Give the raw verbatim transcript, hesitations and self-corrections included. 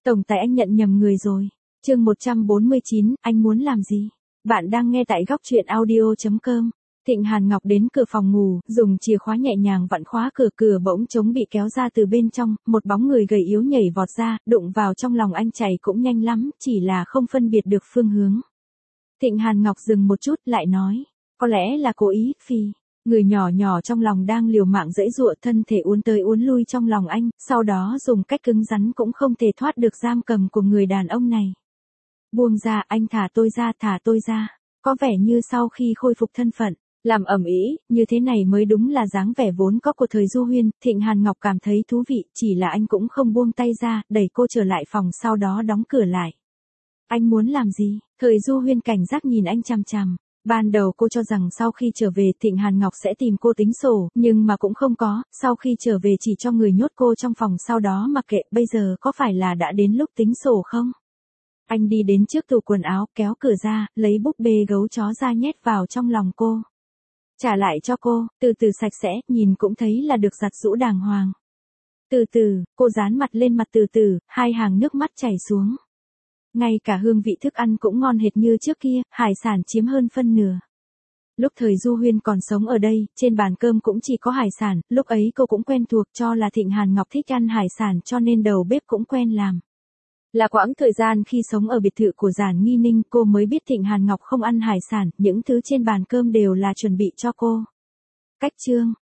Tổng tài anh nhận nhầm người rồi. Chương một trăm bốn mươi chín, anh muốn làm gì? Bạn đang nghe tại góc truyện audio chấm com. Thịnh Hàn Ngọc đến cửa phòng ngủ, dùng chìa khóa nhẹ nhàng vặn khóa cửa, cửa bỗng trống bị kéo ra từ bên trong, một bóng người gầy yếu nhảy vọt ra, đụng vào trong lòng anh chạy cũng nhanh lắm, chỉ là không phân biệt được phương hướng. Thịnh Hàn Ngọc dừng một chút lại nói, có lẽ là cố ý, phi. Người nhỏ nhỏ trong lòng đang liều mạng giãy giụa, thân thể uốn tới uốn lui trong lòng anh, sau đó dùng cách cứng rắn cũng không thể thoát được giam cầm của người đàn ông này. Buông ra, anh thả tôi ra, thả tôi ra. Có vẻ như sau khi khôi phục thân phận, làm ầm ĩ, như thế này mới đúng là dáng vẻ vốn có của thời Du Huyên. Thịnh Hàn Ngọc cảm thấy thú vị, chỉ là anh cũng không buông tay ra, đẩy cô trở lại phòng, sau đó đóng cửa lại. Anh muốn làm gì? Thời Du Huyên cảnh giác nhìn anh chằm chằm. Ban đầu cô cho rằng sau khi trở về Thịnh Hàn Ngọc sẽ tìm cô tính sổ, nhưng mà cũng không có, sau khi trở về chỉ cho người nhốt cô trong phòng, sau đó mặc kệ. Bây giờ có phải là đã đến lúc tính sổ không? Anh đi đến trước tủ quần áo, kéo cửa ra, lấy búp bê gấu chó ra nhét vào trong lòng cô. Trả lại cho cô, từ từ sạch sẽ, nhìn cũng thấy là được giặt giũ đàng hoàng. Từ từ, cô dán mặt lên mặt từ từ, hai hàng nước mắt chảy xuống. Ngay cả hương vị thức ăn cũng ngon hệt như trước kia, hải sản chiếm hơn phân nửa. Lúc thời Du Huyên còn sống ở đây, trên bàn cơm cũng chỉ có hải sản, lúc ấy cô cũng quen thuộc, cho là Thịnh Hàn Ngọc thích ăn hải sản cho nên đầu bếp cũng quen làm. Là quãng thời gian khi sống ở biệt thự của Giản Nghi Ninh, cô mới biết Thịnh Hàn Ngọc không ăn hải sản, những thứ trên bàn cơm đều là chuẩn bị cho cô. Cách chương,